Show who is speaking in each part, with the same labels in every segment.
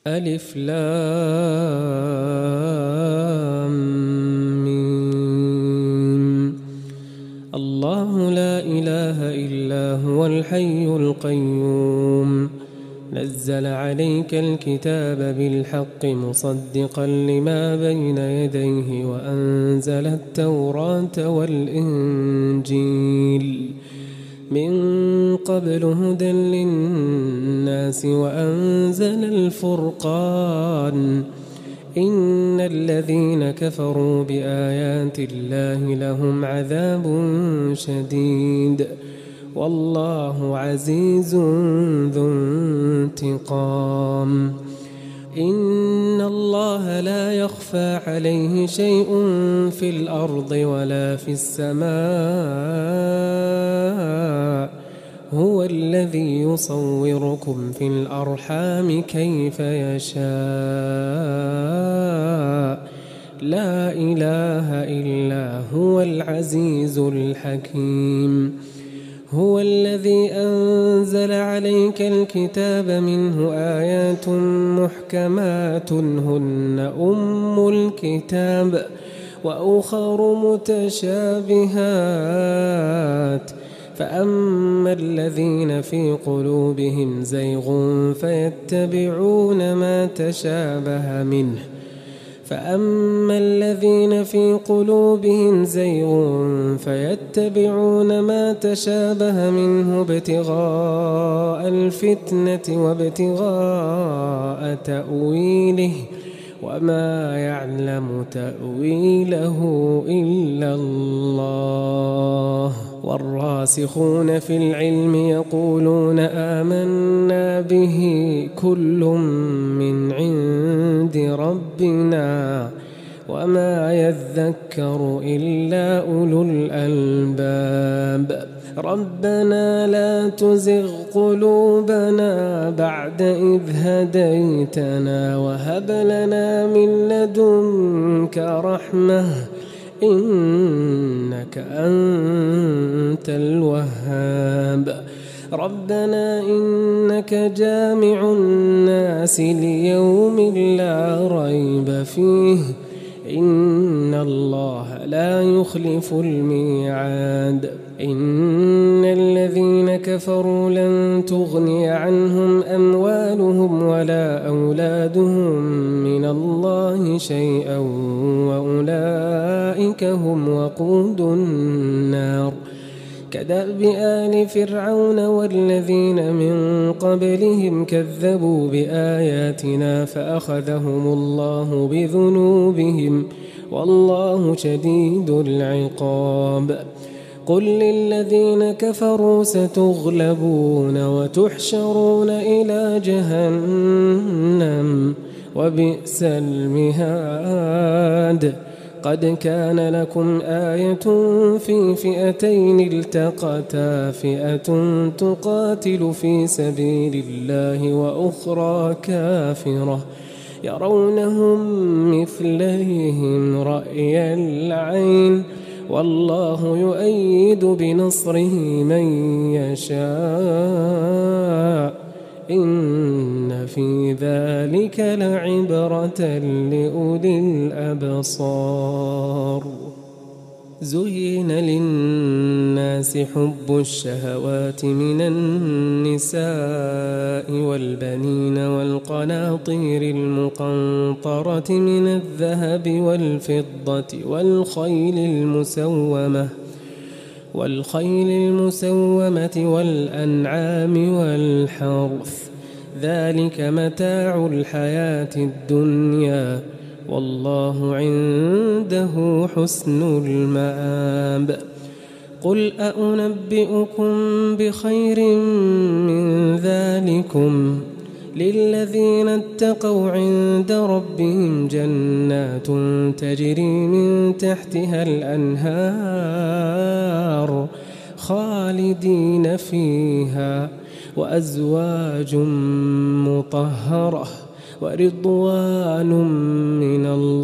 Speaker 1: ألف لام ميم. الله لا إله إلا هو الحي القيوم نزل عليك الكتاب بالحق مصدقا لما بين يديه وأنزل التوراة والإنجيل من قبل هدى للناس وأنزل الفرقان إن الذين كفروا بآيات الله لهم عذاب شديد والله عزيز ذو انتقام. إن الله لا يخفى عليه شيء في الأرض ولا في السماء هو الذي يصوركم في الأرحام كيف يشاء لا إله إلا هو العزيز الحكيم. هو الذي أنزل عليك الكتاب منه آيات محكمات هن أم الكتاب وأخر متشابهات فأما الذين في قلوبهم زيغ فيتبعون ما تشابه منه فأما الذين في قلوبهم زيغ فيتبعون ما تشابه منه ابتغاء الفتنة وابتغاء تأويله وما يعلم تأويله إلا الله. والراسخون في العلم يقولون آمنا به كل من عند ربنا وما يذكر إلا أولو الألباب. ربنا لا تزغ قلوبنا بعد إذ هديتنا وهب لنا من لدنك رحمة إنك أنت الوهاب. ربنا إنك جامع الناس ليوم لا ريب فيه إن الله لا يخلف الميعاد. إن الذين كفروا لن تغني عنهم أموالهم ولا أولادهم من الله شيئا وأولئك هم وقود النار. كدأب آل فرعون والذين من قبلهم كذبوا بآياتنا فأخذهم الله بذنوبهم والله شديد العقاب. قل للذين كفروا ستغلبون وتحشرون إلى جهنم وبئس المهاد. قد كان لكم آية في فئتين التقتا فئة تقاتل في سبيل الله وأخرى كافرة يرونهم مثليهم رأي العين والله يؤيد بنصره من يشاء إن في ذلك لعبرة لأولي الأبصار. زين للناس حب الشهوات من النساء والبنين والقناطير المقنطرة من الذهب والفضة والخيل المسومة والأنعام والحرث ذلك متاع الحياة الدنيا والله عنده حسن المآب. قل أنبئكم بخير من ذلكم للذين اتقوا عند ربهم جنات تجري من تحتها الأنهار خالدين فيها وأزواج مطهرة ورضوان من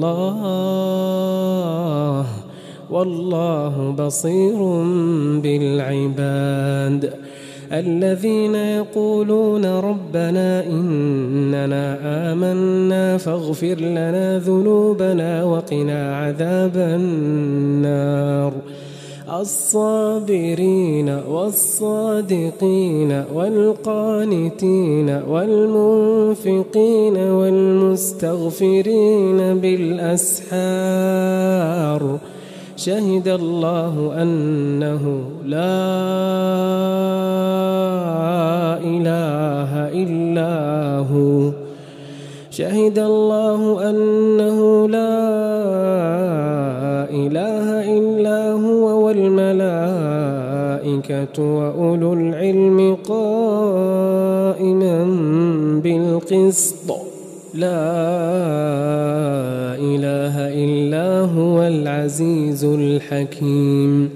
Speaker 1: الله والله بصير بالعباد. الذين يقولون ربنا إننا آمنا فاغفر لنا ذنوبنا وقنا عذاب النار الصابرين والصادقين والقانتين والمنفقين والمستغفرين بالأسحار شهد الله أنه لا إله إلا هو شهد الله أنه لا إله إلا هو والملائكة وأولو العلم قائما بالقسط لا إله إلا هو العزيز الحكيم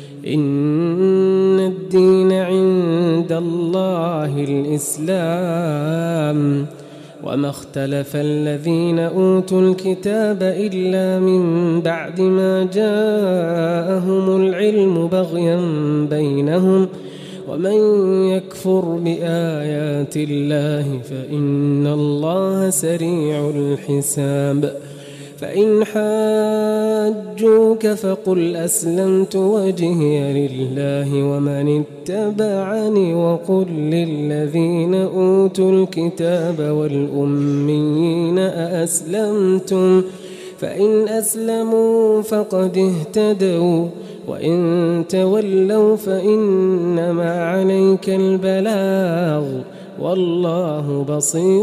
Speaker 1: إن الدين عند الله الإسلام وما اختلف الذين أوتوا الكتاب إلا من بعد ما جاءهم العلم بغيا بينهم ومن يكفر بآيات الله فإن الله سريع الحساب فإن حاجوك فقل أسلمت وجهي لله ومن اتبعني وقل للذين أوتوا الكتاب والأميين أأسلمتم فإن أسلموا فقد اهتدوا وإن تولوا فإنما عليك البلاغ والله بصير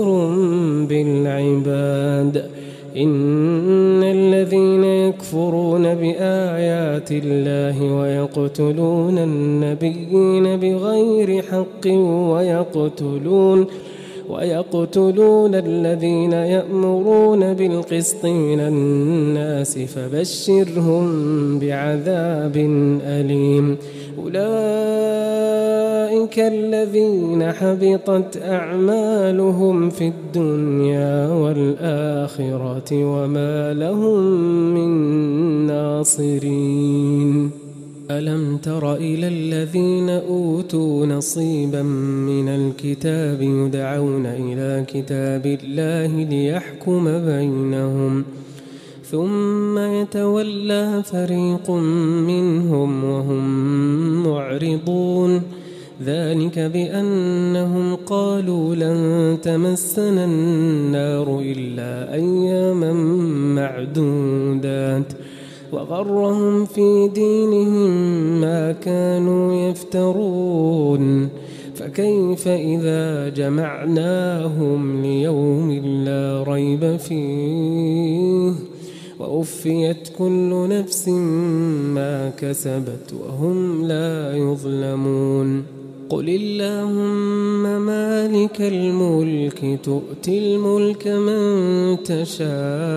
Speaker 1: بالعباد إن الذين يكفرون بآيات الله ويقتلون النبيين بغير حق ويقتلون الذين يأمرون بالقسط من الناس فبشرهم بعذاب أليم أولئك الذين حبطت أعمالهم في الدنيا والآخرة وما لهم من ناصرين ألم تر إلى الذين أوتوا نصيبا من الكتاب يدعون إلى كتاب الله ليحكم بينهم ثم يتولى فريق منهم وهم معرضون ذلك بأنهم قالوا لن تمسنا النار إلا أياما معدودات وغرهم في دينهم ما كانوا يفترون فكيف إذا جمعناهم ليوم لا ريب فيه ووفيت كل نفس ما كسبت وهم لا يظلمون قل اللهم مالك الملك تؤتي الملك من تشاء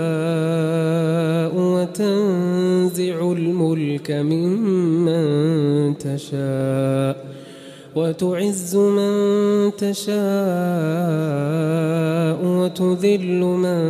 Speaker 1: وتنزع الملك ممن تشاء وتعز من تشاء وتذل من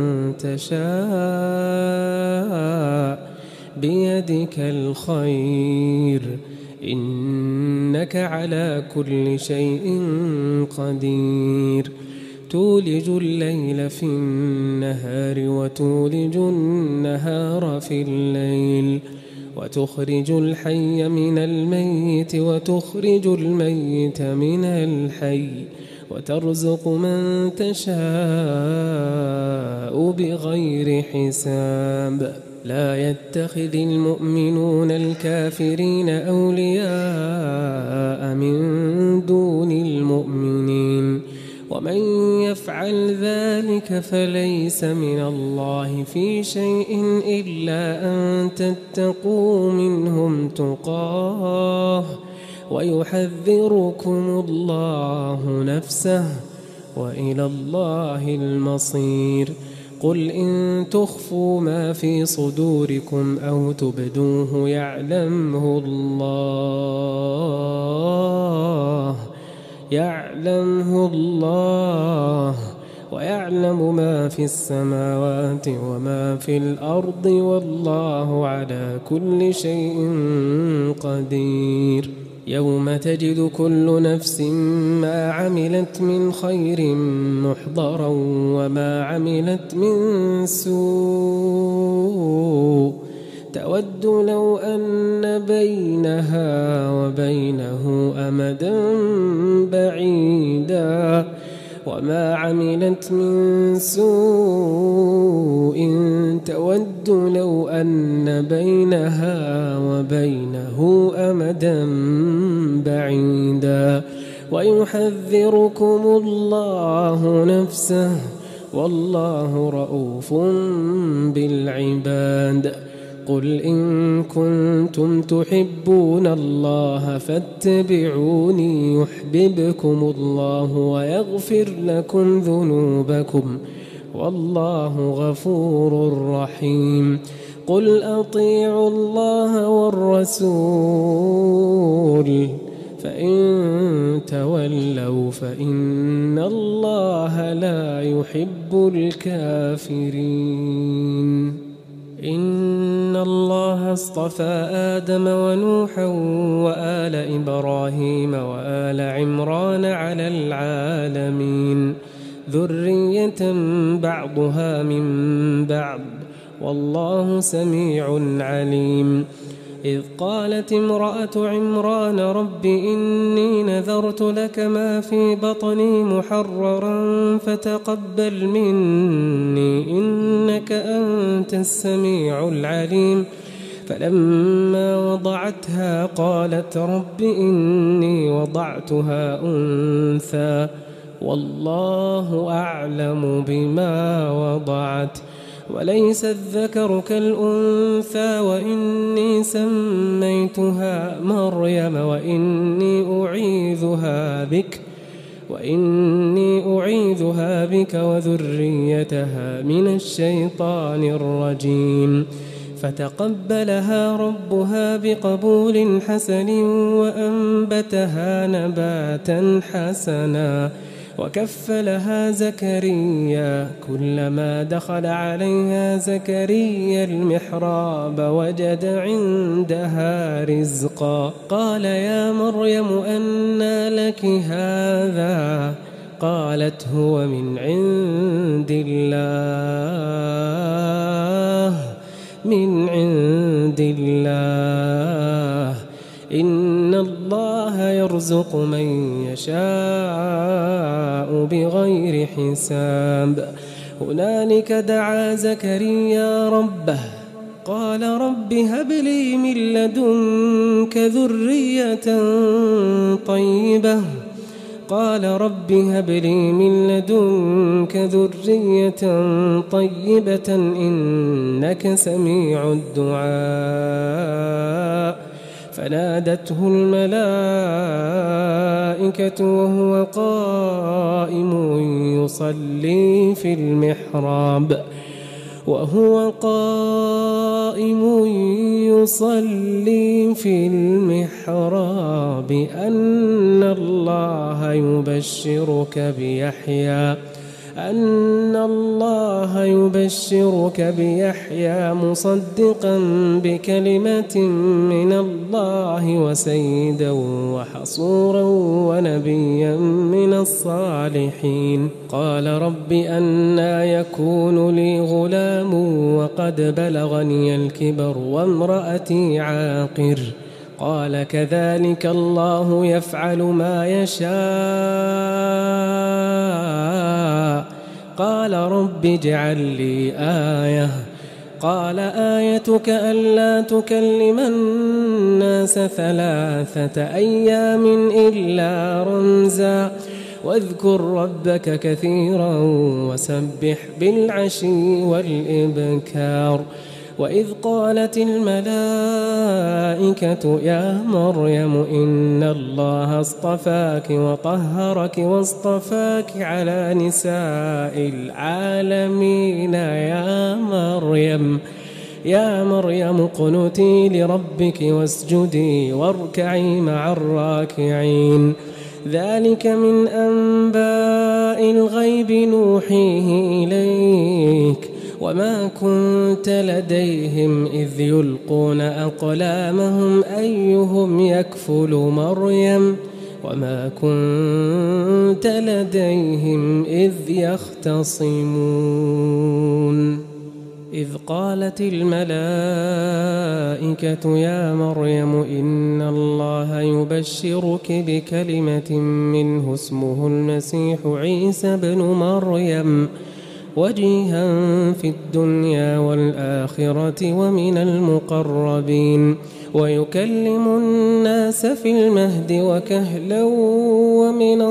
Speaker 1: تشاء بيدك الخير إنك على كل شيء قدير تولج الليل في النهار وتولج النهار في الليل وتخرج الحي من الميت وتخرج الميت من الحي وترزق من تشاء بغير حساب لا يتخذ المؤمنون الكافرين أولياء من دون المؤمنين ومن يفعل ذلك فليس من الله في شيء إلا أن تتقوا منهم تقاه ويحذركم الله نفسه وإلى الله المصير قل إن تخفوا ما في صدوركم أو تبدوه يعلمه الله ويعلم ما في السماوات وما في الأرض والله على كل شيء قدير يوم تجد كل نفس ما عملت من خير محضرا وما عملت من سوء تود لو أن بينها وبينه أمدا بعيدا وما عملت من سوء تود لو أن بينها وبينه أمدا بعيدا ويحذركم الله نفسه والله رؤوف بالعباد قل إن كنتم تحبون الله فاتبعوني يحببكم الله ويغفر لكم ذنوبكم والله غفور رحيم قل أطيعوا الله والرسول فإن تولوا فإن الله لا يحب الكافرين إن الله اصطفى آدم ونوحا وآل إبراهيم وآل عمران على العالمين ذرية بعضها من بعض والله سميع عليم إذ قالت امرأة عمران رب إني نذرت لك ما في بطني محررا فتقبل مني إنك أنت السميع العليم فلما وضعتها قالت رب إني وضعتها أنثى والله أعلم بما وضعت وليس الذكر كالأنثى وإني سميتها مريم وإني أعيذها بك وذريتها من الشيطان الرجيم فتقبلها ربها بقبول حسن وأنبتها نباتا حسنا وكفلها زكريا كلما دخل عليها زكريا المحراب وجد عندها رزقا قال يا مريم أنى لك هذا قالت هو من عند الله إن الله يرزق من يشاء بغير حساب هنالك دعا زكريا ربه قال رب هب لي من لدنك ذرية طيبة قال رب هب لي من لدنك ذرية طيبة إنك سميع الدعاء فنادته الملائكة وهو قائم يصلي في المحراب أن الله يبشرك بيحيى مصدقا بكلمة من الله وسيدا وحصورا ونبيا من الصالحين قال رب أنى يكون لي غلام وقد بلغني الكبر وامرأتي عاقر قال كذلك الله يفعل ما يشاء قال رب اجعل لي آية قال آيتك ألا تكلم الناس 3 أيام إلا رمزا واذكر ربك كثيرا وسبح بالعشي والإبكار وإذ قالت الملائكة يا مريم إن الله اصطفاك وطهرك واصطفاك على نساء العالمين يا مريم اقنتي لربك واسجدي واركعي مع الراكعين ذلك من أنباء الغيب نوحيه إليك وما كنت لديهم إذ يلقون أقلامهم أيهم يكفل مريم وما كنت لديهم إذ يختصمون إذ قالت الملائكة يا مريم إن الله يبشرك بكلمة منه اسمه المسيح عيسى بن مريم وجيها في الدنيا والآخرة ومن المقربين ويكلم الناس في المهد وكهلا ومن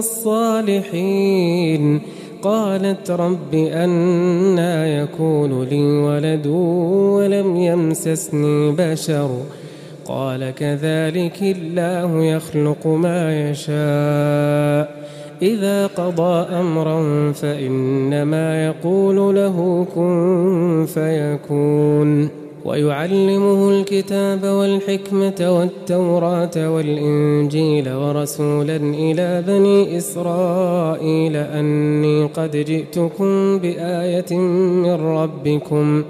Speaker 1: الصالحين قالت رب أنى يكون لي ولد ولم يمسسني بشر قال كذلك الله يخلق ما يشاء إذا قضى أمرا فإنما يقول له كن فيكون ويعلمه الكتاب والحكمة والتوراة والإنجيل ورسولا إلى بني إسرائيل أني قد جئتكم بآية من ربكم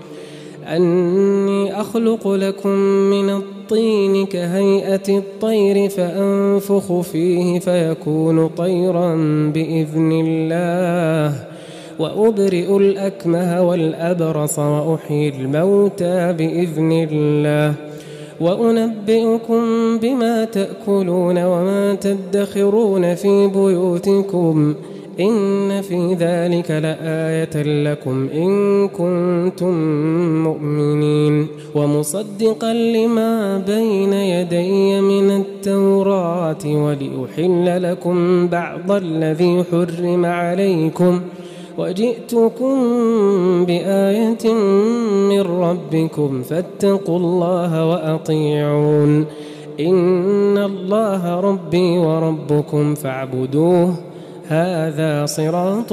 Speaker 1: أني أخلق لكم من الطين كهيئة الطير فأنفخ فيه فيكون طيرا بإذن الله وأبرئ الأكمه والأبرص وأحيي الموتى بإذن الله وأنبئكم بما تأكلون وما تدخرون في بيوتكم إن في ذلك لآية لكم إن كنتم مؤمنين ومصدقا لما بين يدي من التوراة ولأحل لكم بعض الذي حرم عليكم وجئتكم بآية من ربكم فاتقوا الله وأطيعون إن الله ربي وربكم فاعبدوه هذا صراط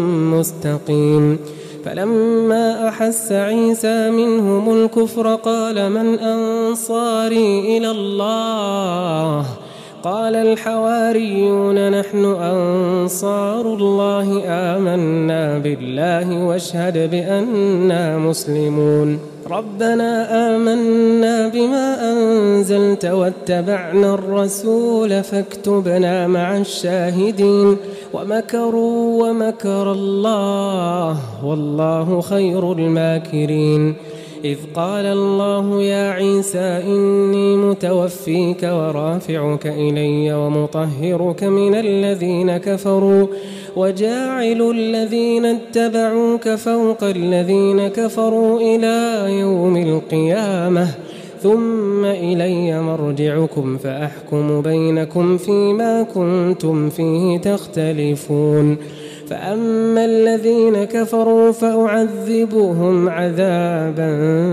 Speaker 1: مستقيم فلما أحس عيسى منهم الكفر قال من أنصاري إلى الله قال الحواريون نحن أنصار الله آمنا بالله واشهد بأننا مسلمون ربنا آمنا بما أنزلت واتبعنا الرسول فاكتبنا مع الشاهدين ومكروا ومكر الله والله خير الماكرين إذ قال الله يا عيسى إني متوفيك ورافعك إلي ومطهرك من الذين كفروا وجاعل الذين اتبعوك فوق الذين كفروا إلى يوم القيامة ثم إلي مرجعكم فأحكم بينكم فيما كنتم فيه تختلفون فأما الذين كفروا فأعذبهم عذابا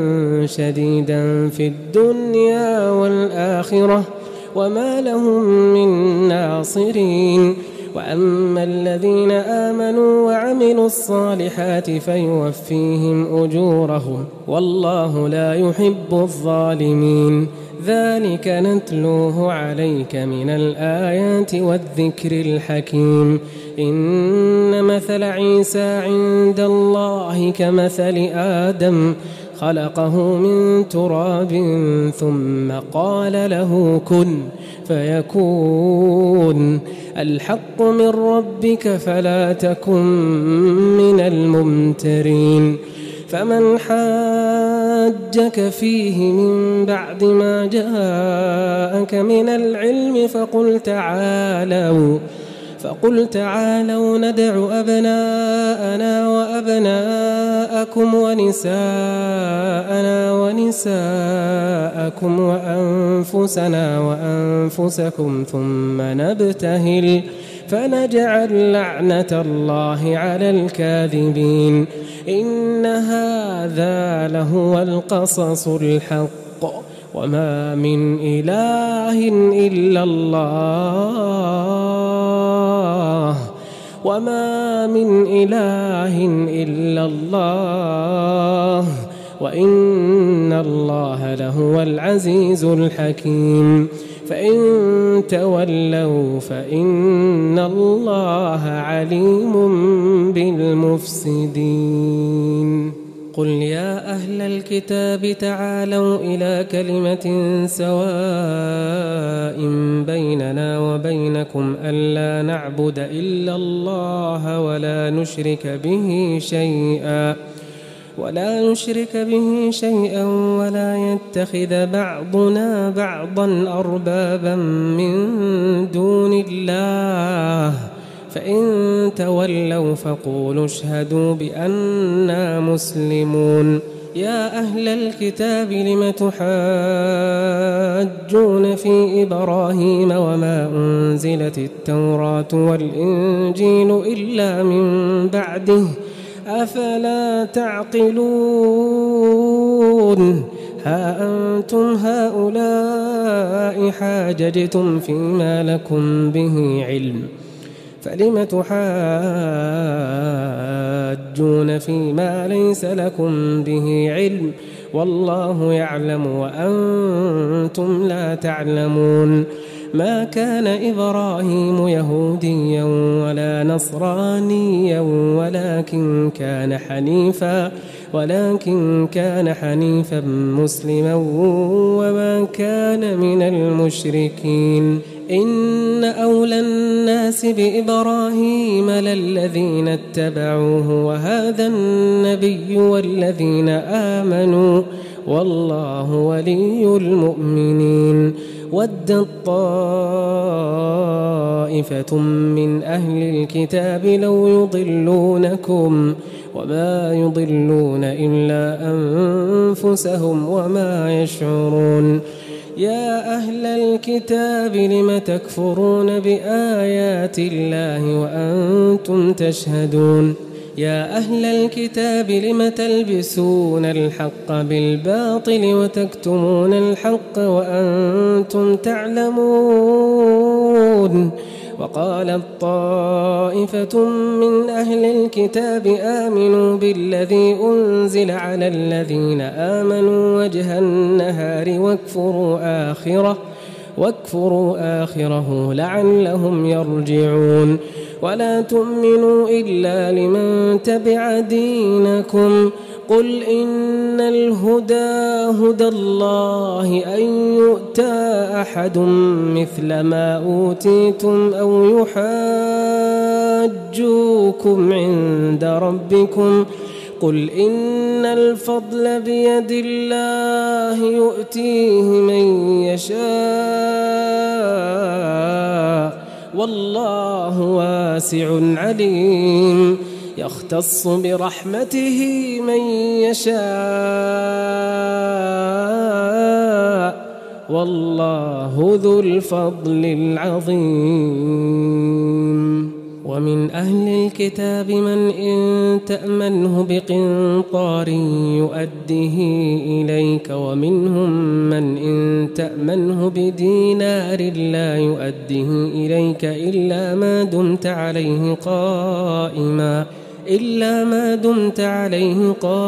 Speaker 1: شديدا في الدنيا والآخرة وما لهم من ناصرين وأما الذين آمنوا وعملوا الصالحات فيوفيهم أجورهم والله لا يحب الظالمين ذلك نتلوه عليك من الآيات والذكر الحكيم إن مثل عيسى عند الله كمثل آدم خلقه من تراب ثم قال له كن فيكون الحق من ربك فلا تكن من الممترين فمن حاجك فيه من بعد ما جاءك من العلم فقل تعالوا ندع أبناءنا وأبناءكم ونساءنا ونساءكم وأنفسنا وأنفسكم ثم نبتهل فنجعل لعنة الله على الكاذبين إن هذا لهو القصص الحق وما من إله إلا الله وإن الله لهو العزيز الحكيم فإن تولوا فإن الله عليم بالمفسدين قل يا أهل الكتاب تعالوا إلى كلمة سواء بيننا وبينكم ألا نعبد إلا الله ولا نشرك به شيئا ولا يتخذ بعضنا بعضا أربابا من دون الله فإن تولوا فقولوا اشهدوا بأننا مسلمون يا أهل الكتاب لم تحاجون في إبراهيم وما أنزلت التوراة والإنجيل إلا من بعده أفلا تعقلون ها أنتم هؤلاء حاججتم فيما لكم به علم فلم تحاجون فيما ليس لكم به علم والله يعلم وأنتم لا تعلمون ما كان إبراهيم يهوديا ولا نصرانيا ولكن كان حنيفا مسلما وما كان من المشركين إن أولى الناس بإبراهيم للذين اتبعوه وهذا النبي والذين آمنوا والله ولي المؤمنين ودت طائفة من أهل الكتاب لو يضلونكم وما يضلون إلا أنفسهم وما يشعرون يا أهل الكتاب لم تكفرون بآيات الله وأنتم تشهدون يا أهل الكتاب لم تلبسون الحق بالباطل وتكتمون الحق وأنتم تعلمون وقالت طائفة من أهل الكتاب آمنوا بالذي أنزل على الذين آمنوا وجه النهار واكفروا آخره لعلهم يرجعون ولا تؤمنوا إلا لمن تبع دينكم قل إن الهدى هدى الله أن يؤتى أحد مثل ما أوتيتم أو يحاجوكم عند ربكم قل إن الفضل بيد الله يؤتيه من يشاء والله واسع عليم يختص برحمته من يشاء والله ذو الفضل العظيم ومن أهل الكتاب من إن تأمنه بقنطار يؤده إليك ومنهم من إن تأمنه بدينار لا يؤده إليك إلا ما دمت عليه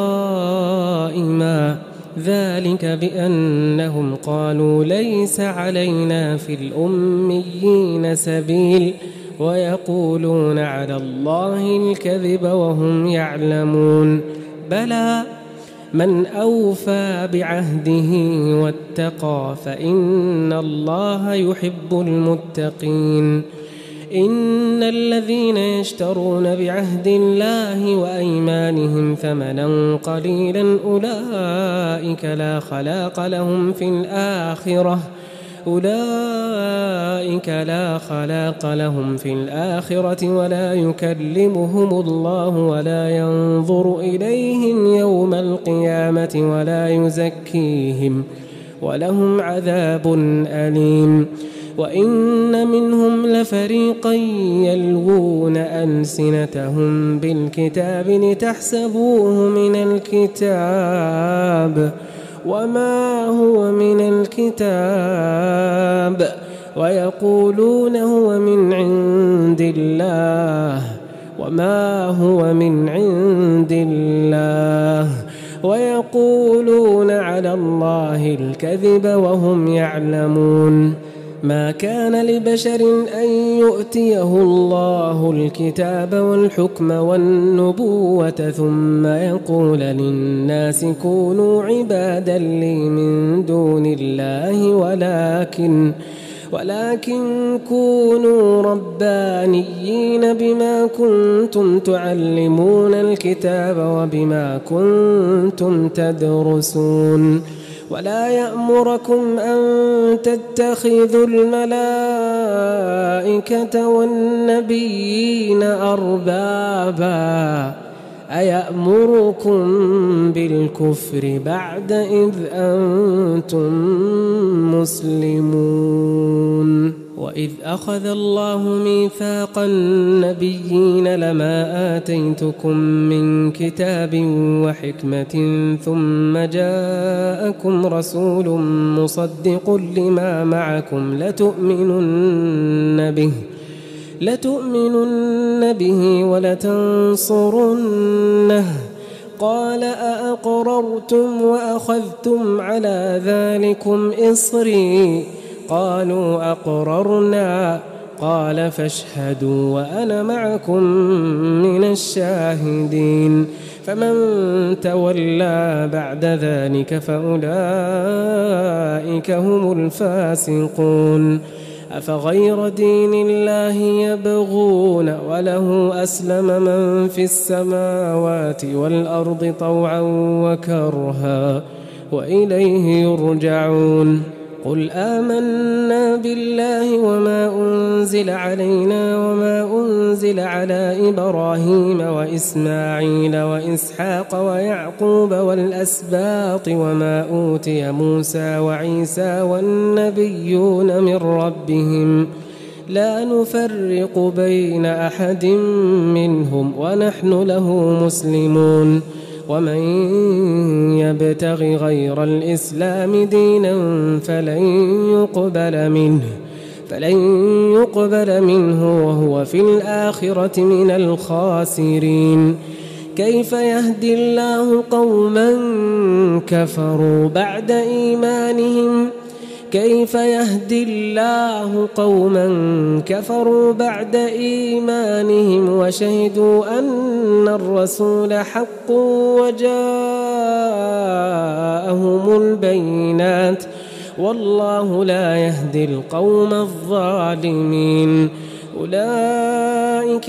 Speaker 1: قائما ذلك بأنهم قالوا ليس علينا في الأميين سبيل ويقولون على الله الكذب وهم يعلمون بلى من أوفى بعهده واتقى فإن الله يحب المتقين إن الذين يشترون بعهد الله وأيمانهم ثمنا قليلا أولئك لا خلاق لهم في الآخرة ولا يكلمهم الله ولا ينظر إليهم يوم القيامة ولا يزكيهم ولهم عذاب أليم وإن منهم لفريقا يلوون ألسنتهم بالكتاب لتحسبوه من الكتاب وما هو من الكتاب ويقولون هو من عند الله وما هو من عند الله ويقولون على الله الكذب وهم يعلمون ما كان لبشر أن يؤتيه الله الكتاب والحكم والنبوة ثم يقول للناس كونوا عبادا لي من دون الله ولكن كونوا ربانيين بما كنتم تعلمون الكتاب وبما كنتم تدرسون ولا يأمركم أن تتخذوا الملائكة والنبيين أربابا أيأمركم بالكفر بعد إذ أنتم مسلمون وإذ أخذ الله ميثاق النبيين لما آتيتكم من كتاب وحكمة ثم جاءكم رسول مصدق لما معكم لتؤمنن به ولتنصرنه قال أأقررتم وأخذتم على ذلكم إصري قالوا أقررنا قال فاشهدوا وأنا معكم من الشاهدين فمن تولى بعد ذلك فأولئك هم الفاسقون أفغير دين الله يبغون وله أسلم من في السماوات والأرض طوعا وكرها وإليه يرجعون قل آمنا بالله وما أنزل علينا وما أنزل على إبراهيم وإسماعيل وإسحاق ويعقوب والأسباط وما أوتي موسى وعيسى والنبيون من ربهم لا نفرق بين أحد منهم ونحن له مسلمون ومن يبتغ غير الإسلام دينا فلن يقبل منه وهو في الآخرة من الخاسرين كيف يهدي الله قوما كفروا بعد إيمانهم وشهدوا أن الرسول حق وجاءهم البينات والله لا يهدي القوم الظالمين أولئك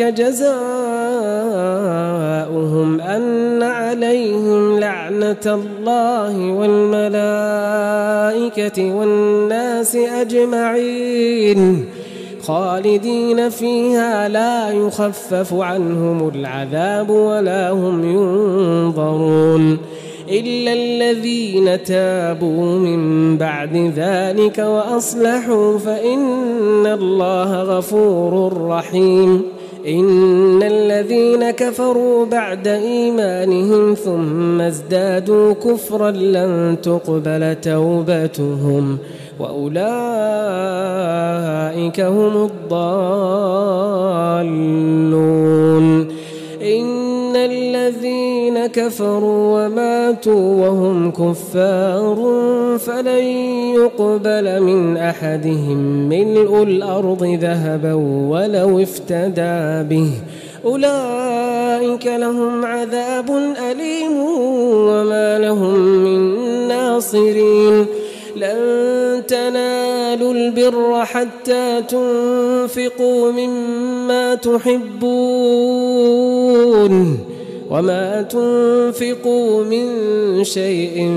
Speaker 1: جزاؤهم أن عليهم لعنة الله والملائكة والناس أجمعين خالدين فيها لا يخفف عنهم العذاب ولا هم ينظرون إلا الذين تابوا من بعد ذلك وأصلحوا فإن الله غفور رحيم إن الذين كفروا بعد إيمانهم ثم ازدادوا كفرا لن تقبل توبتهم وأولئك هم الضالون إن الذين كفروا وماتوا وهم كفار فلن يقبل من أحدهم ملء الأرض ذهبا ولو افتدى به أولئك لهم عذاب أليم وما لهم من ناصرين لن تنالوا البر حتى تنفقوا مما تحبون وما تنفقوا من شيء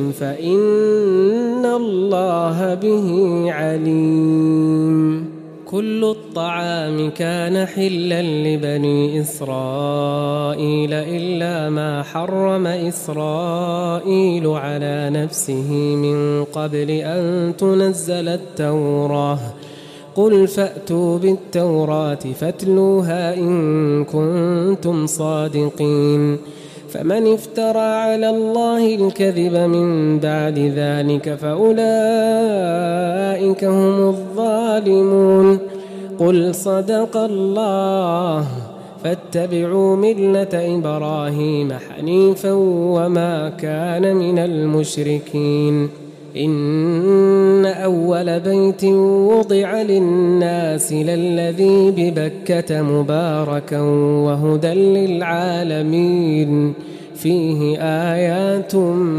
Speaker 1: فإن الله به عليم كل الطعام كان حلا لبني إسرائيل إلا ما حرم إسرائيل على نفسه من قبل أن تنزل التوراة قل فأتوا بالتوراة فاتلوها إن كنتم صادقين فمن افترى على الله الكذب من بعد ذلك فأولئك هم الظالمون قل صدق الله فاتبعوا ملة إبراهيم حنيفا وما كان من المشركين إن أول بيت وضع للناس للذي ببكة مباركا وهدى للعالمين فيه آيات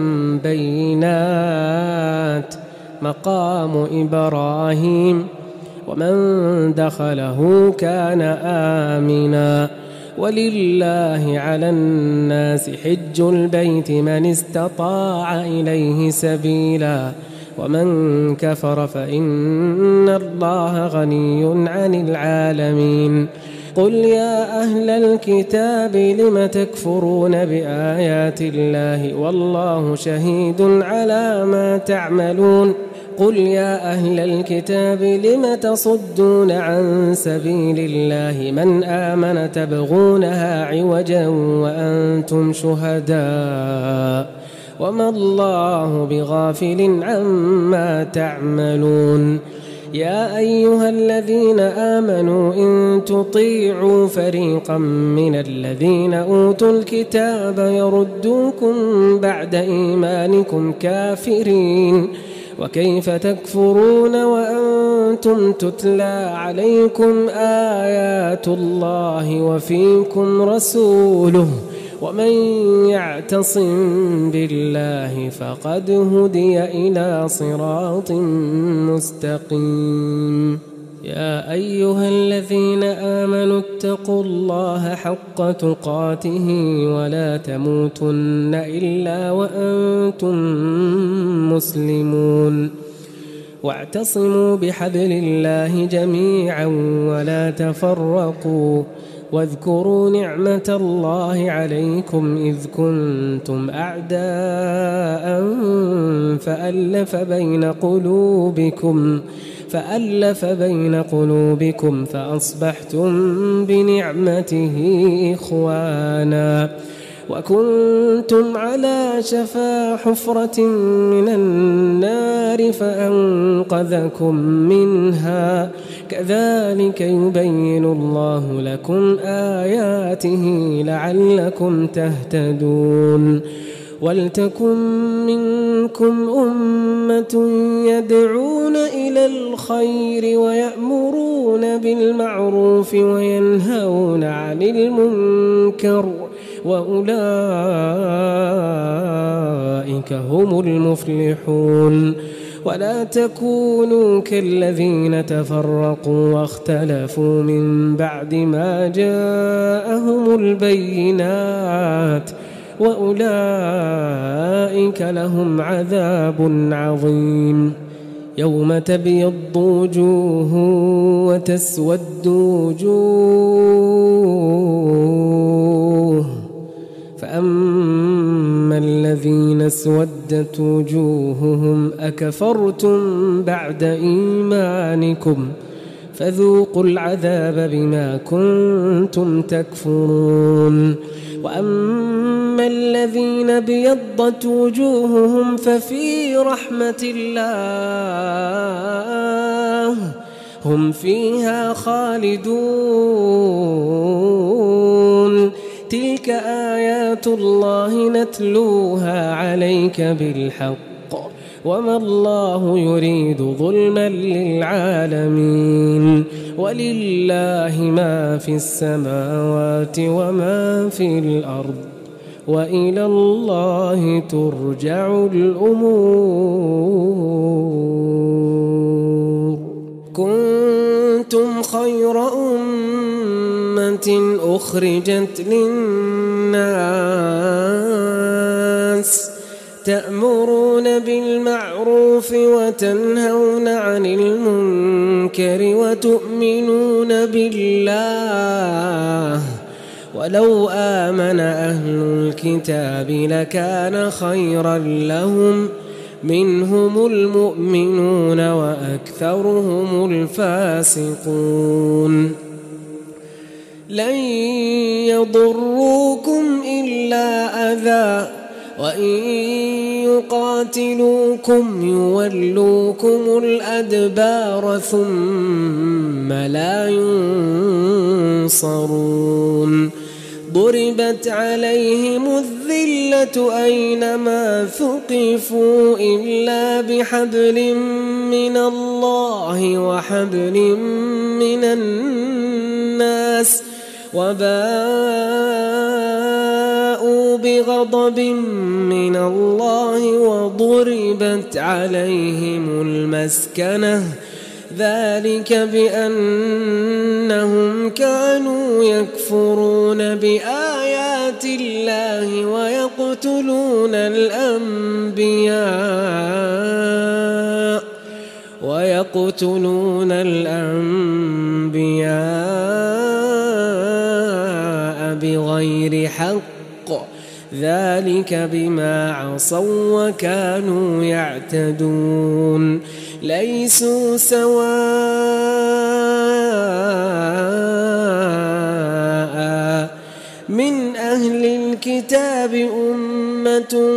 Speaker 1: بينات مقام إبراهيم ومن دخله كان آمنا ولله على الناس حج البيت من استطاع إليه سبيلا ومن كفر فإن الله غني عن العالمين قل يا أهل الكتاب لم تكفرون بآيات الله والله شهيد على ما تعملون قل يا أهل الكتاب لم تصدون عن سبيل الله من آمن تبغونها عوجا وأنتم شهداء وما الله بغافل عما تعملون يا أيها الذين آمنوا إن تطيعوا فريقا من الذين أوتوا الكتاب يردوكم بعد إيمانكم كافرين وكيف تكفرون وأنتم تتلى عليكم آيات الله وفيكم رسوله ومن يعتصم بالله فقد هدي إلى صراط مستقيم يا أيها الذين آمنوا اتقوا الله حق تقاته ولا تموتن إلا وأنتم مسلمون واعتصموا بحبل الله جميعا ولا تفرقوا واذكروا نعمة الله عليكم إذ كنتم أعداء فألف بين قلوبكم فأصبحتم بنعمته إخوانا وكنتم على شفا حفرة من النار فأنقذكم منها كذلك يبين الله لكم آياته لعلكم تهتدون ولتكن منكم أمة يدعون إلى الخير ويأمرون بالمعروف وينهون عن المنكر وأولئك هم المفلحون ولا تكونوا كالذين تفرقوا واختلفوا من بعد ما جاءهم البينات وأولئك لهم عذاب عظيم يوم تبيض وجوه وتسود وجوه فأما الذين اسودت وجوههم أكفرتم بعد إيمانكم فذوقوا العذاب بما كنتم تكفرون وأما الذين ابيضت وجوههم ففي رحمة الله هم فيها خالدون تلك آيات الله نتلوها عليك بالحق وما الله يريد ظلما للعالمين ولله ما في السماوات وما في الأرض وإلى الله ترجع الأمور كنتم خير أمة أخرجت للناس تأمرون بالمعروف وتنهون عن المنكر وتؤمنون بالله ولو آمن أهل الكتاب لكان خيرا لهم منهم المؤمنون وأكثرهم الفاسقون لن يضروكم إلا أذى وإن يقاتلوكم يولوكم الأدبار ثم لا ينصرون ضربت عليهم الذلة أينما ثقفوا إلا بحبل من الله وحبل من الناس وباءوا بغضب من الله وضربت عليهم المسكنة ذلك بأنهم كانوا يكفرون بآيات الله ويقتلون الأنبياء بغير حق ذلك بما عصوا وكانوا يعتدون ليسوا سواء من أهل الكتاب أمة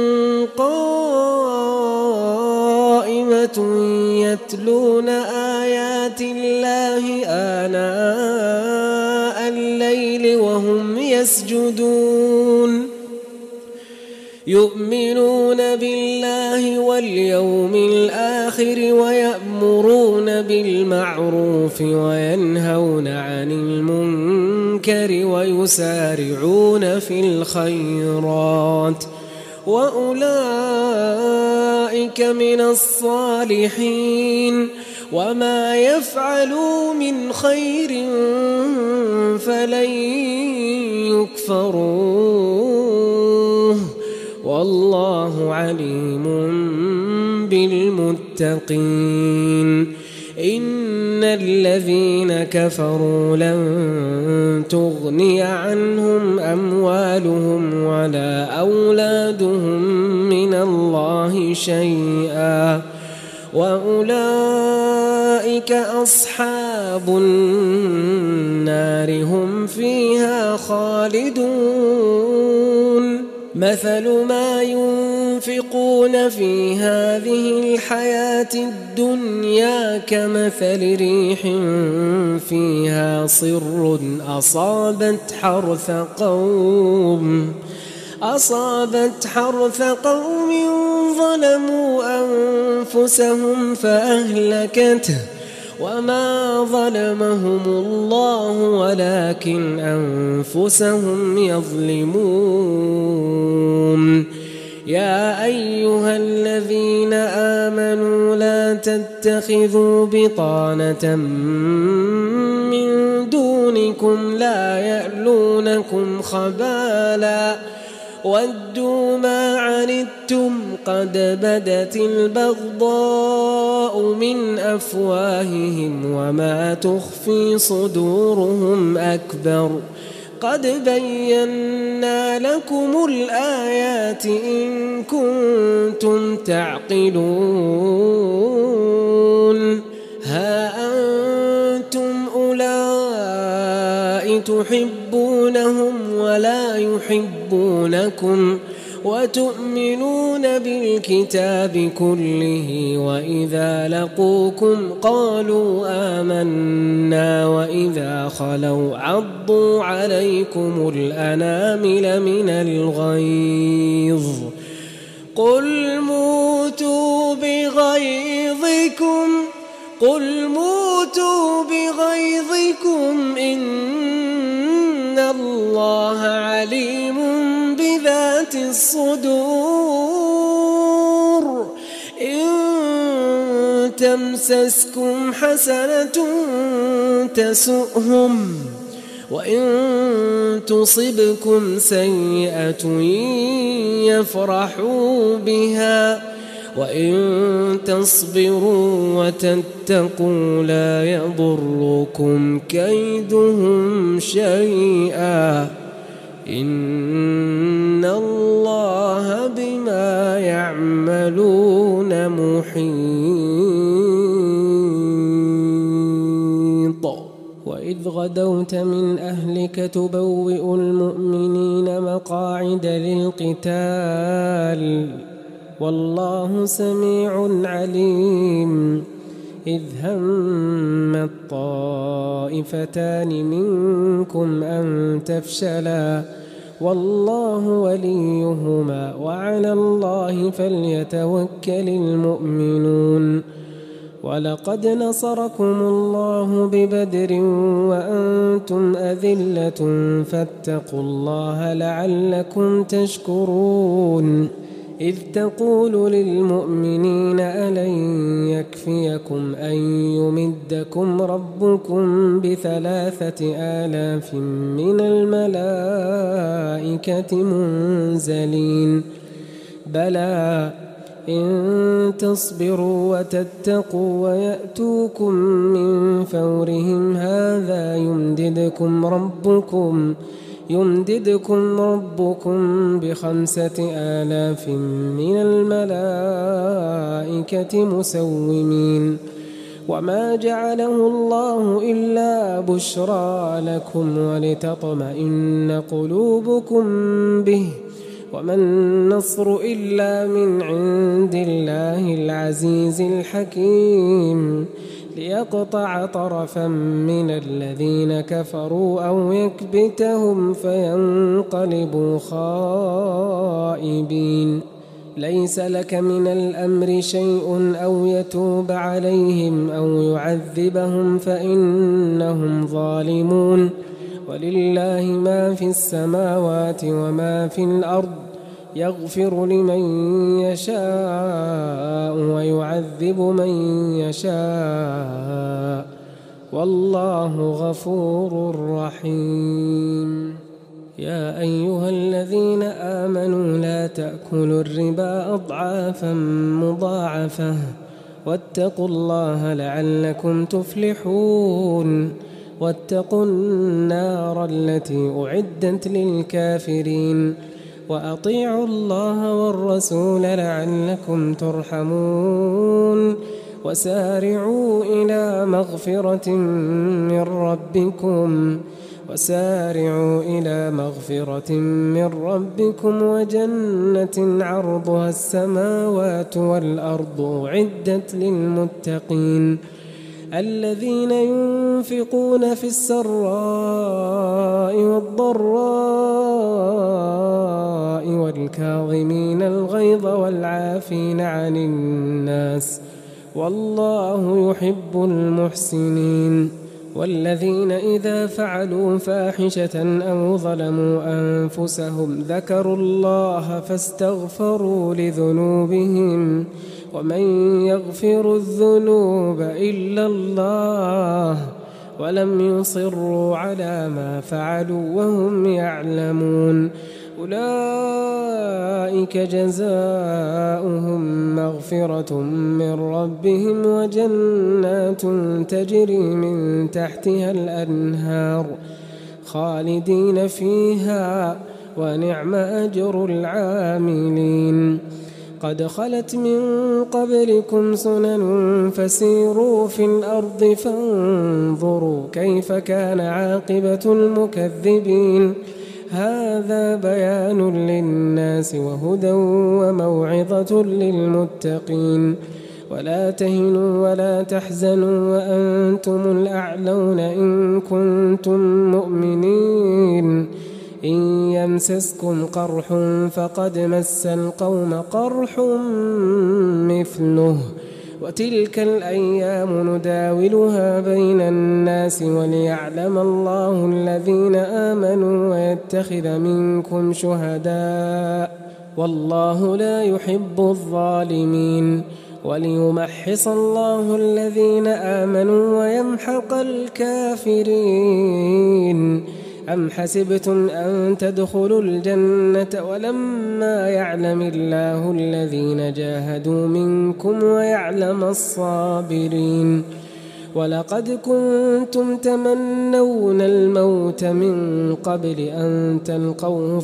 Speaker 1: قائمة يتلون آيات الله آناء الليل وهم يسجدون يؤمنون بالله واليوم الآخر ويأمرون بالمعروف وينهون عن المنكر ويسارعون في الخيرات وأولئك من الصالحين وما يفعلوا من خير فلن يكفروه والله عليم بالمتقين إن الذين كفروا لن تغني عنهم أموالهم ولا أولادهم من الله شيئا وأولئك أصحاب النار هم فيها خالدون مثل ما ينفقون في هذه الحياة الدنيا كمثل ريح فيها صر أصابت حرث قوم ظلموا أنفسهم فأهلكته وما ظلمهم الله ولكن أنفسهم يظلمون يا أيها الذين آمنوا لا تتخذوا بطانة من دونكم لا يألونكم خبالا ودوا ما عنتم قد بدت البغضاء من أفواههم وما تخفي صدورهم أكبر قد بينا لكم الآيات إن كنتم تعقلون ها أنتم أولئك تحبونهم ولا يحبونكم وتؤمنون بالكتاب كله وإذا لقوكم قالوا آمنا وإذا خلوا عضوا عليكم الأنامل من الغيظ قل موتوا بغيظكم إن الله عليم بذات الصدور إن تمسسكم حسنة تسؤهم وإن تصبكم سيئة يفرحوا بها وإن تصبروا وتتقوا لا يضركم كيدهم شيئا إن الله بما يعملون محيط وإذ غدوت من أهلك تبوئ المؤمنين مقاعد للقتال والله سميع عليم إذ هم الطائفتان منكم أن تفشلا والله وليهما وعلى الله فليتوكل المؤمنون. ولقد نصركم الله ببدر وأنتم أذلة فاتقوا الله لعلكم تشكرون. إذ تقول للمؤمنين ألن يكفيكم أن يمدكم ربكم ب3,000 من الملائكة منزلين؟ بلى إن تصبروا وتتقوا ويأتوكم من فورهم هذا يمددكم ربكم ب5,000 من الملائكة مسومين. وما جعله الله إلا بشرى لكم ولتطمئن قلوبكم به، وما النصر إلا من عند الله العزيز الحكيم، ليقطع طرفا من الذين كفروا أو يكبتهم فينقلبوا خائبين. ليس لك من الأمر شيء أو يتوب عليهم أو يعذبهم فإنهم ظالمون. ولله ما في السماوات وما في الأرض، يغفر لمن يشاء ويعذب من يشاء، والله غفور رحيم. يا أيها الذين آمنوا لا تأكلوا الربا أضعافا مضاعفة واتقوا الله لعلكم تفلحون. واتقوا النار التي أعدت للكافرين، وأطيعوا الله والرسول لعلكم ترحمون. وسارعوا إلى مغفرة من ربكم وجنة عرضها السماوات والأرض أعدت للمتقين، الذين ينفقون في السراء والضراء والكاظمين الغيظ والعافين عن الناس، والله يحب المحسنين. والذين إذا فعلوا فاحشة أو ظلموا أنفسهم ذكروا الله فاستغفروا لذنوبهم، ومن يغفر الذنوب إلا الله، ولم يصروا على ما فعلوا وهم يعلمون. أولئك جزاؤهم مغفرة من ربهم وجنات تجري من تحتها الأنهار خالدين فيها، ونعم أجر العاملين. قد خلت من قبلكم سنن فسيروا في الأرض فانظروا كيف كان عاقبة المكذبين. هذا بيان للناس وهدى وموعظة للمتقين. ولا تهنوا ولا تحزنوا وأنتم الأعلون إن كنتم مؤمنين. إن يمسسكم قرح فقد مس القوم قرح مثله، وتلك الأيام نداولها بين الناس وليعلم الله الذين آمنوا ويتخذ منكم شهداء، والله لا يحب الظالمين. وليمحص الله الذين آمنوا ويمحق الكافرين. أم حسبتم أن تدخلوا الجنة ولما يعلم الله الذين جاهدوا منكم ويعلم الصابرين؟ ولقد كنتم تمنون الموت من قبل أن تلقوه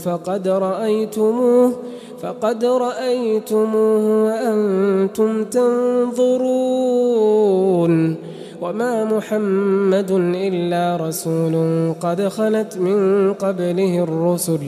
Speaker 1: فقد رأيتموه وأنتم تنظرون. وما محمد إلا رسول قد خلت من قبله الرسل،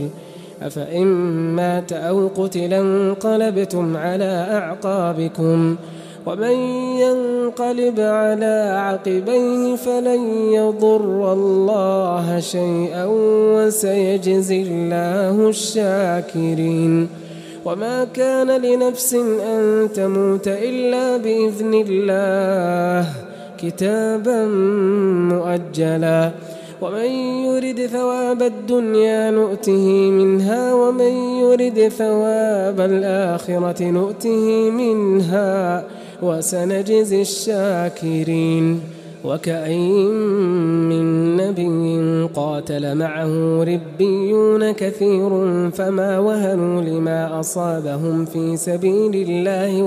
Speaker 1: أفإن مات أو قتل انقلبتم على أعقابكم، ومن ينقلب على عقبيه فلن يضر الله شيئا وسيجزي الله الشاكرين. وما كان لنفس أن تموت إلا بإذن الله كتابا مؤجلا. ومن يرد ثواب الدنيا نؤته منها ومن يرد ثواب الآخرة نؤته منها وسنجزي الشاكرين. وكأين من نبي قاتل معه ربيون كثير فما وهنوا لما أصابهم في سبيل الله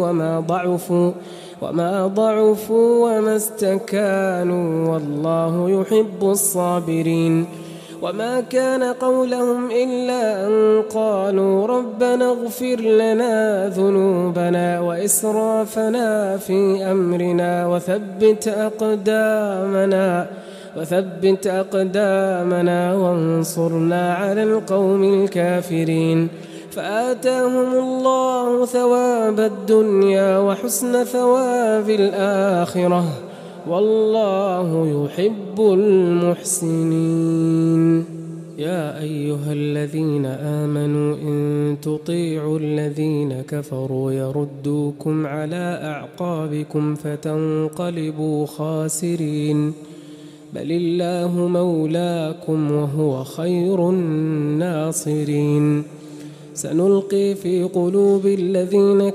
Speaker 1: وما ضعفوا وما استكانوا والله يحب الصابرين. وما كان قولهم إلا أن قالوا ربنا اغفر لنا ذنوبنا وإسرافنا في أمرنا وثبت أقدامنا وانصرنا على القوم الكافرين. فآتاهم الله ثواب الدنيا وحسن ثواب الآخرة والله يحب المحسنين. يا أيها الذين آمنوا إن تطيعوا الذين كفروا يردوكم على أعقابكم فتنقلبوا خاسرين. بل الله مولاكم وهو خير الناصرين. سنلقي في قلوب الذين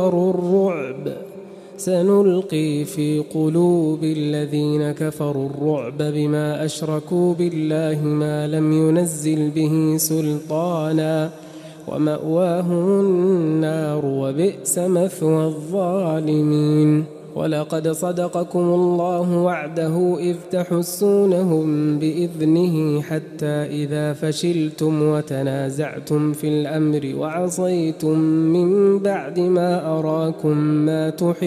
Speaker 1: كفروا الرعب بما أشركوا بالله ما لم ينزل به سلطانا ومأواهم النار وبئس مثوى الظالمين. ولقد صدقكم الله وعده إذ تحسونهم بإذنه حتى إذا فشلتم وتنازعتم في الأمر وعصيتم من بعد ما أراكم ما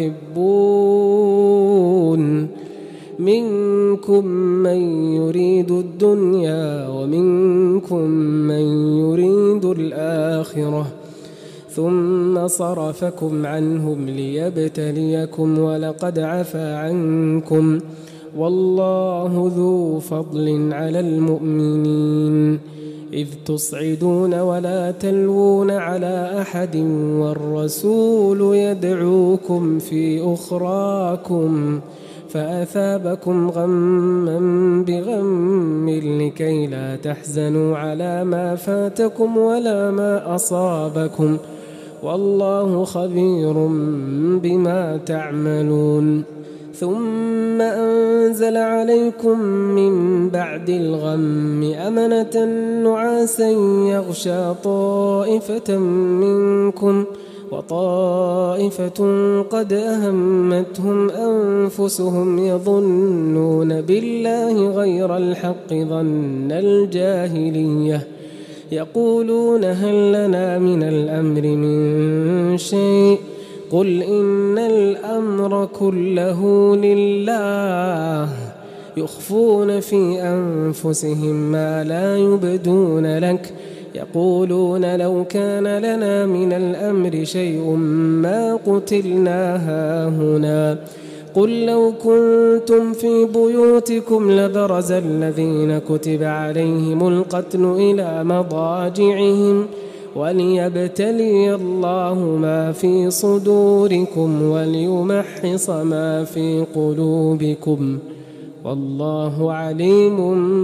Speaker 1: تحبون منكم من يريد الدنيا ومنكم من يريد الآخرة ثم صرفكم عنهم ليبتليكم ولقد عفا عنكم والله ذو فضل على المؤمنين. إذ تصعدون ولا تلوون على أحد والرسول يدعوكم في أخراكم فأثابكم غما بغم لكي لا تحزنوا على ما فاتكم ولا ما أصابكم والله خبير بما تعملون. ثم أنزل عليكم من بعد الغم أمنة نعاسا يغشى طائفة منكم وطائفة قد أهمتهم أنفسهم يظنون بالله غير الحق ظن الجاهلية يقولون هل لنا من الأمر من شيء قل إن الأمر كله لله يخفون في أنفسهم ما لا يبدون لك يقولون لو كان لنا من الأمر شيء ما قتلنا هاهنا قل لو كنتم في بيوتكم لبرز الذين كتب عليهم القتل إلى مضاجعهم وليبتلي الله ما في صدوركم وليمحص ما في قلوبكم والله عليم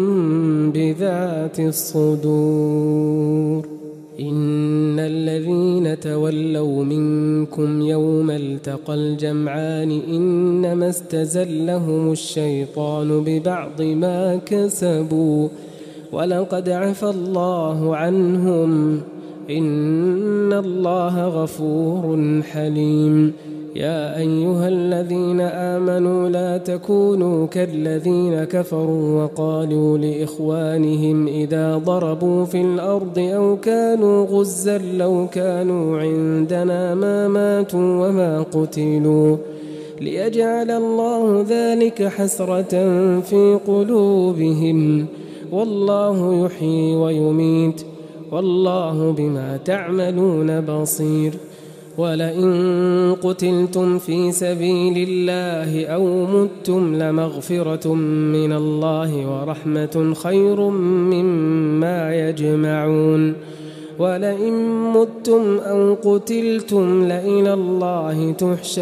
Speaker 1: بذات الصدور. إن الذين تولوا منكم يوم التقى الجمعان إنما استزلهم الشيطان ببعض ما كسبوا ولقد عفى الله عنهم إن الله غفور حليم. يا أيها الذين آمنوا لا تكونوا كالذين كفروا وقالوا لإخوانهم إذا ضربوا في الأرض أو كانوا غزا لو كانوا عندنا ما ماتوا وما قتلوا ليجعل الله ذلك حسرة في قلوبهم والله يحيي ويميت والله بما تعملون بصير. ولئن قتلتم في سبيل الله أو متم لمغفرة من الله ورحمة خير مما يجمعون ولئن متم أو قتلتم لإلى الله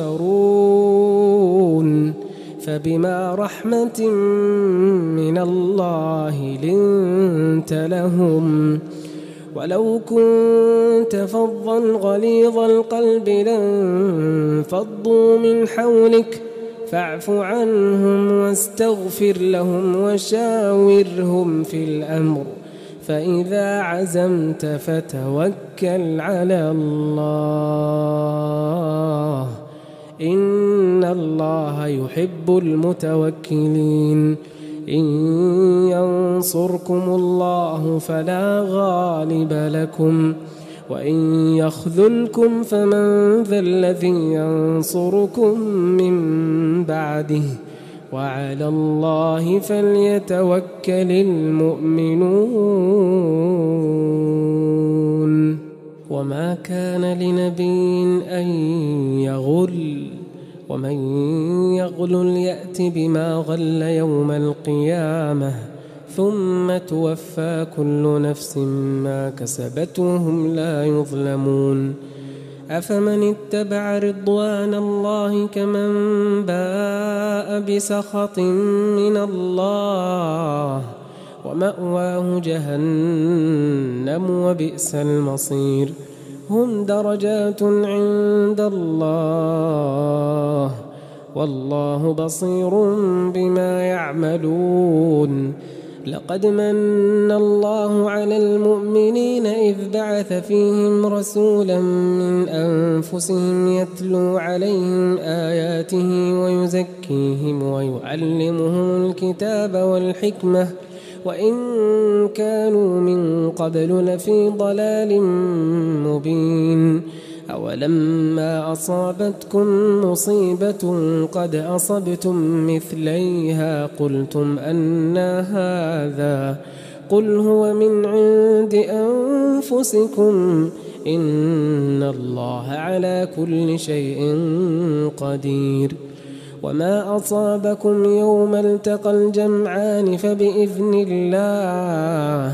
Speaker 1: تحشرون فبما رحمة من الله لنت لهم ولو كنت فظا غليظ القلب لانفضوا من حولك فاعف عنهم واستغفر لهم وشاورهم في الأمر فإذا عزمت فتوكل على الله إن الله يحب المتوكلين إن ينصركم الله فلا غالب لكم وإن يخذلكم فمن ذا الذي ينصركم من بعده وعلى الله فليتوكل المؤمنون وما كان لنبي أن يغل ومن يغل يأت بما غل يوم القيامة ثم توفى كل نفس ما كسبت وهم لا يظلمون أفمن اتبع رضوان الله كمن باء بسخط من الله ومأواه جهنم وبئس المصير هم درجات عند الله والله بصير بما يعملون لقد من الله على المؤمنين إذ بعث فيهم رسولا من أنفسهم يتلو عليهم آياته ويزكيهم ويعلمهم الكتاب والحكمة وإن كانوا من قبل لفي ضلال مبين أولما أصابتكم مصيبة قد أصبتم مثليها قلتم أنى هذا قل هو من عند أنفسكم إن الله على كل شيء قدير وما أصابكم يوم التقى الجمعان فبإذن الله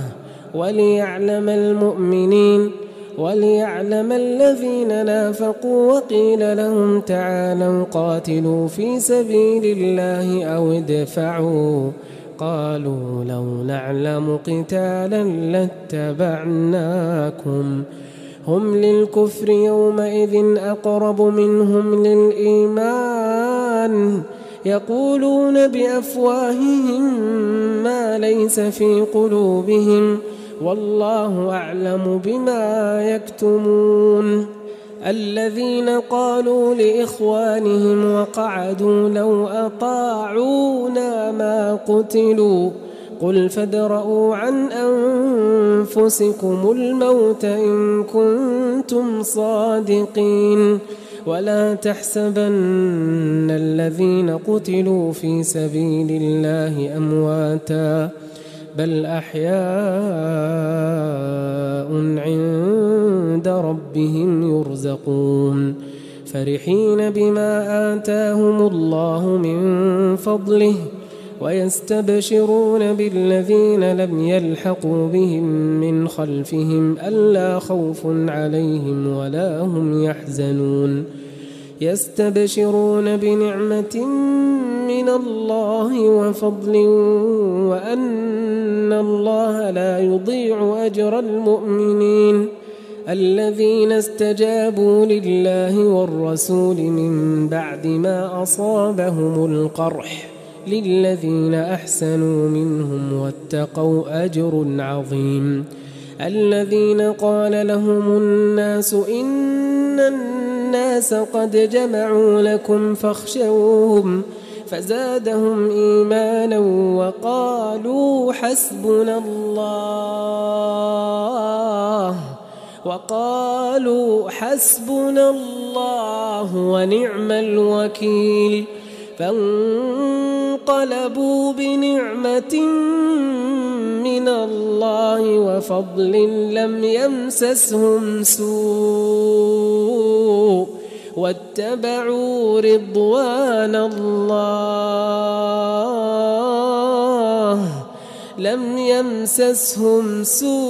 Speaker 1: وليعلم الذين نافقوا وقيل لهم تعالوا قاتلوا في سبيل الله أو ادفعوا قالوا لو نعلم قتالا لاتبعناكم هم للكفر يومئذ أقرب منهم للإيمان يقولون بأفواههم ما ليس في قلوبهم والله أعلم بما يكتمون الذين قالوا لإخوانهم وقعدوا لو أطاعونا ما قتلوا قل فادرءوا عن أنفسكم الموت إن كنتم صادقين ولا تحسبن الذين قتلوا في سبيل الله أمواتا بل أحياء عند ربهم يرزقون فرحين بما آتاهم الله من فضله ويستبشرون بالذين لم يلحقوا بهم من خلفهم ألا خوف عليهم ولا هم يحزنون يستبشرون بنعمة من الله وفضل وأن الله لا يضيع أجر المؤمنين الذين استجابوا لله والرسول من بعد ما أصابهم القرح للذين أحسنوا منهم واتقوا أجر عظيم الذين قال لهم الناس إن الناس قد جمعوا لكم فاخشوهم فزادهم إيمانا وقالوا حسبنا الله ونعم الوكيل فانقلبوا بنعمة من الله وفضل لم يمسسهم سوء واتبعوا رضوان الله لم يمسسهم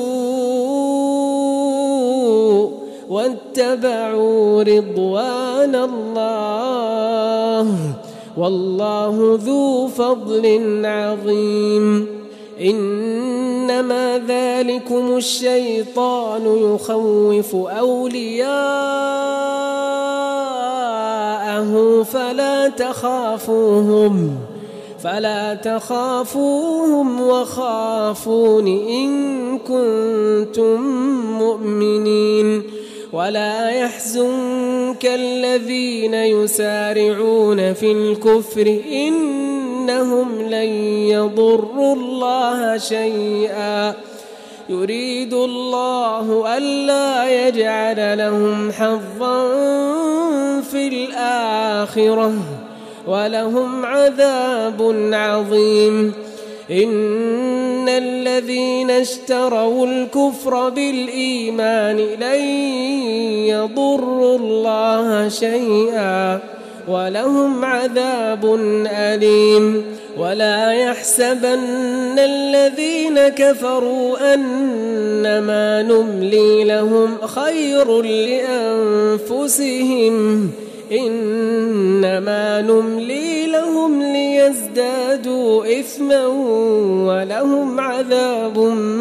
Speaker 1: سوء واتبعوا رضوان الله والله ذو فضل عظيم إنما ذلكم الشيطان يخوف أولياءه فلا تخافوهم وخافون إن كنتم مؤمنين ولا يحزنك الذين يسارعون في الكفر إنهم لن يضروا الله شيئا يريد الله ألا يجعل لهم حظا في الآخرة ولهم عذاب عظيم إن الذين اشتروا الكفر بالإيمان لن يضروا الله شيئا ولهم عذاب أليم ولا يحسبن الذين كفروا أنما نملي لهم خير لأنفسهم إنما نملي لهم ليزدادوا إثما ولهم عذاب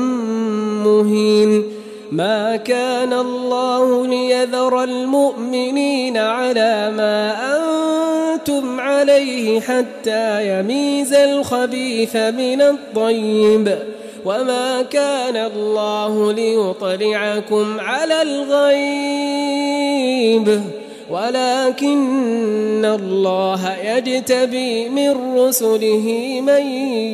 Speaker 1: مهين ما كان الله ليذر المؤمنين على ما أنتم عليه حتى يميز الخبيث من الطيب وما كان الله ليطلعكم على الغيب ولكن الله يجتبي من رسله من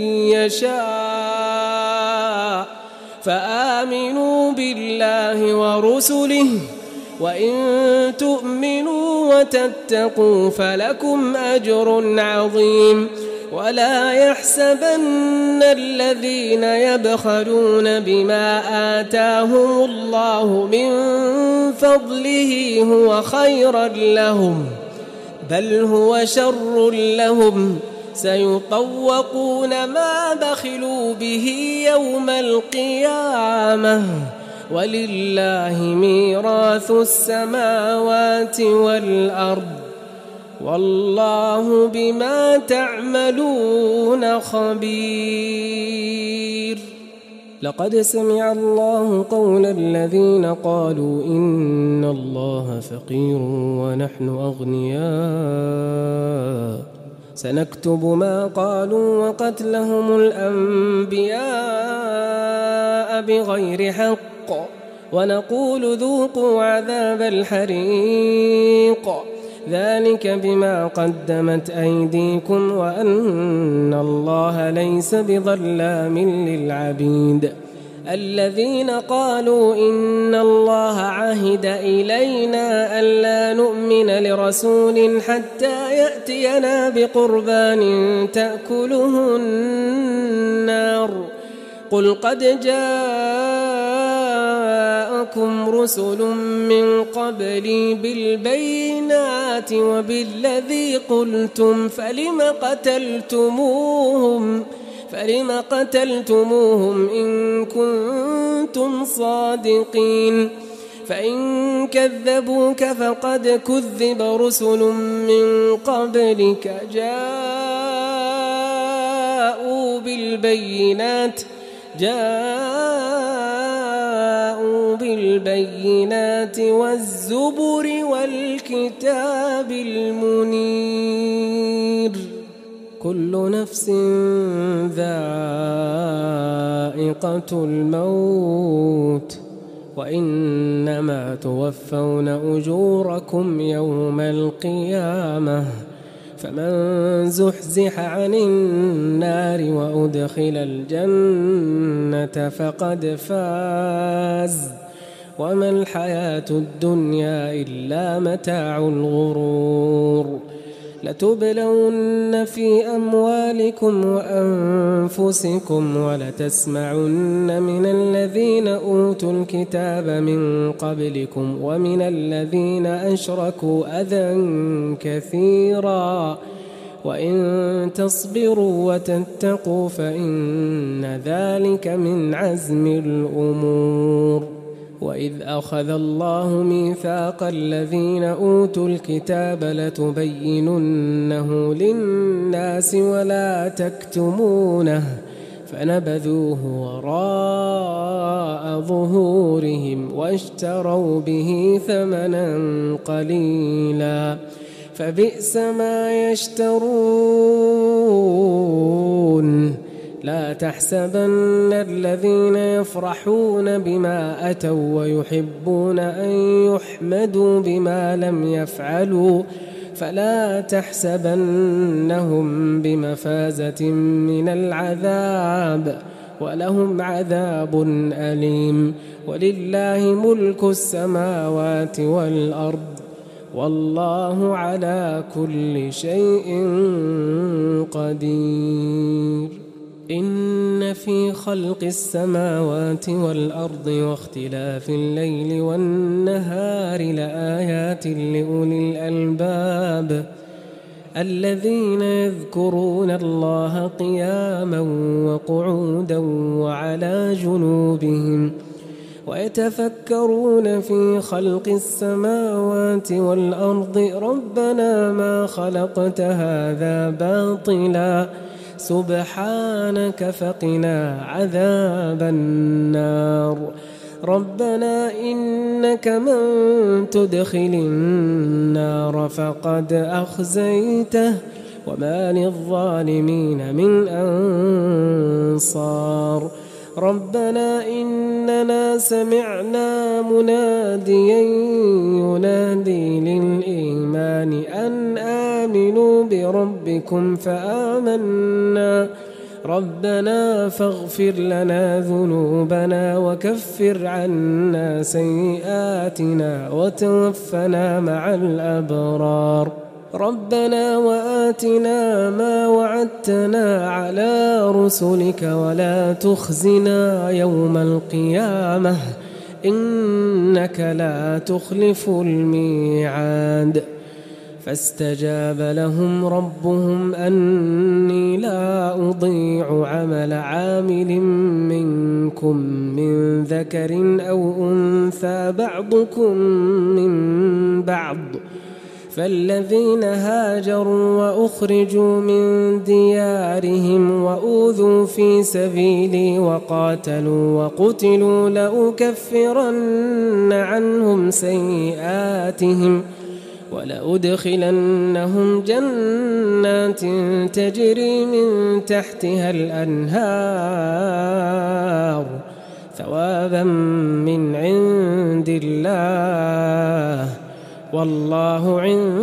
Speaker 1: يشاء فآمنوا بالله ورسله وإن تؤمنوا وتتقوا فلكم أجر عظيم ولا يحسبن الذين يبخلون بما آتاهم الله من فضله هو خيرا لهم بل هو شر لهم سيطوقون ما بخلوا به يوم القيامة ولله ميراث السماوات والأرض والله بما تعملون خبير لقد سمع الله قول الذين قالوا إن الله فقير ونحن أغنياء سنكتب ما قالوا وقتلهم الأنبياء بغير حق ونقول ذوقوا عذاب الحريق ذلك بما قدمت أيديكم وأن الله ليس بظلام للعبيد الذين قالوا إن الله عهد إلينا ألا نؤمن لرسول حتى يأتينا بقربان تأكله النار قل قد جاءكم رسل من قبلي بالبينات وبالذي قلتم فلم قتلتموهم إن كنتم صادقين فإن كذبوك فقد كذب رسل من قبلك جاءوا بالبينات والزبر والكتاب المنير كل نفس ذائقة الموت وإنما توفون أجوركم يوم القيامة فمن زحزح عن النار وأدخل الجنة فقد فاز وما الحياة الدنيا إلا متاع الغرور لتبلون في أموالكم وأنفسكم ولتسمعن من الذين أوتوا الكتاب من قبلكم ومن الذين أشركوا أذى كثيرا وإن تصبروا وتتقوا فإن ذلك من عزم الأمور. وإذ أخذ الله ميثاق الذين أوتوا الكتاب لتبيننه للناس ولا تكتمونه فنبذوه وراء ظهورهم واشتروا به ثمنا قليلا فبئس ما يشترون. لا تحسبن الذين يفرحون بما أتوا ويحبون أن يحمدوا بما لم يفعلوا فلا تحسبنهم بمفازة من العذاب ولهم عذاب أليم. ولله ملك السماوات والأرض والله على كل شيء قدير. إن في خلق السماوات والأرض واختلاف الليل والنهار لآيات لأولي الألباب الذين يذكرون الله قياما وقعودا وعلى جنوبهم ويتفكرون في خلق السماوات والأرض ربنا ما خلقت هذا باطلا سبحانك فقنا عذاب النار. ربنا إنك من تدخل النار فقد أخزيته وما للظالمين من أنصار. ربنا إننا سمعنا مناديا ينادي للإيمان أن آمنوا بربكم فآمنا ربنا فاغفر لنا ذنوبنا وكفر عنا سيئاتنا وتوفنا مع الأبرار. ربنا وآتنا ما وعدتنا على رسلك ولا تخزنا يوم القيامة إنك لا تخلف الميعاد. فاستجاب لهم ربهم أني لا أضيع عمل عامل منكم من ذكر أو أنثى بعضكم من بعض فالذين هاجروا وأخرجوا من ديارهم وأوذوا في سبيلي وقاتلوا وقتلوا لأكفرن عنهم سيئاتهم ولأدخلنهم جنات تجري من تحتها الأنهار ثوابا من عند الله والله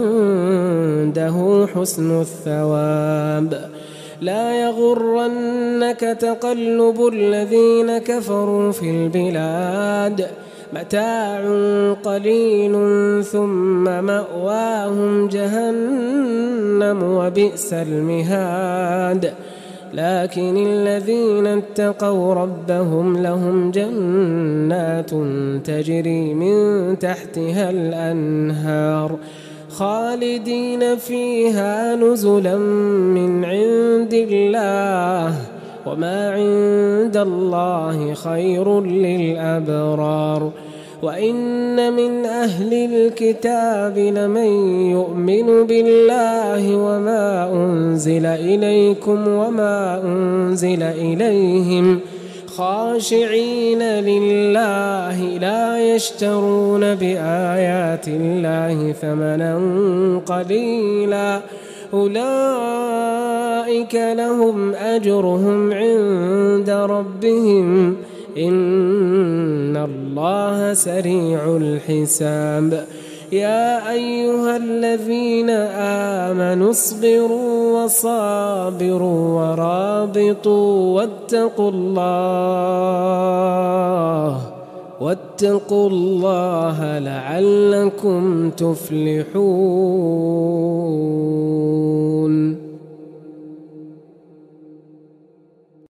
Speaker 1: عنده حسن الثواب. لا يغرنك تقلب الذين كفروا في البلاد متاع قليل ثم مأواهم جهنم وبئس المهاد. لكن الذين اتقوا ربهم لهم جنات تجري من تحتها الأنهار خالدين فيها نزلا من عند الله وما عند الله خير للأبرار. وإن من أهل الكتاب لمن يؤمن بالله وما أنزل إليكم وما أنزل إليهم خاشعين لله لا يشترون بآيات الله ثمنا قليلا أولئك لهم أجرهم عند ربهم إن الله سريع الحساب. يا أيها الذين آمنوا اصبروا وصابروا ورابطوا واتقوا الله لعلكم تفلحون.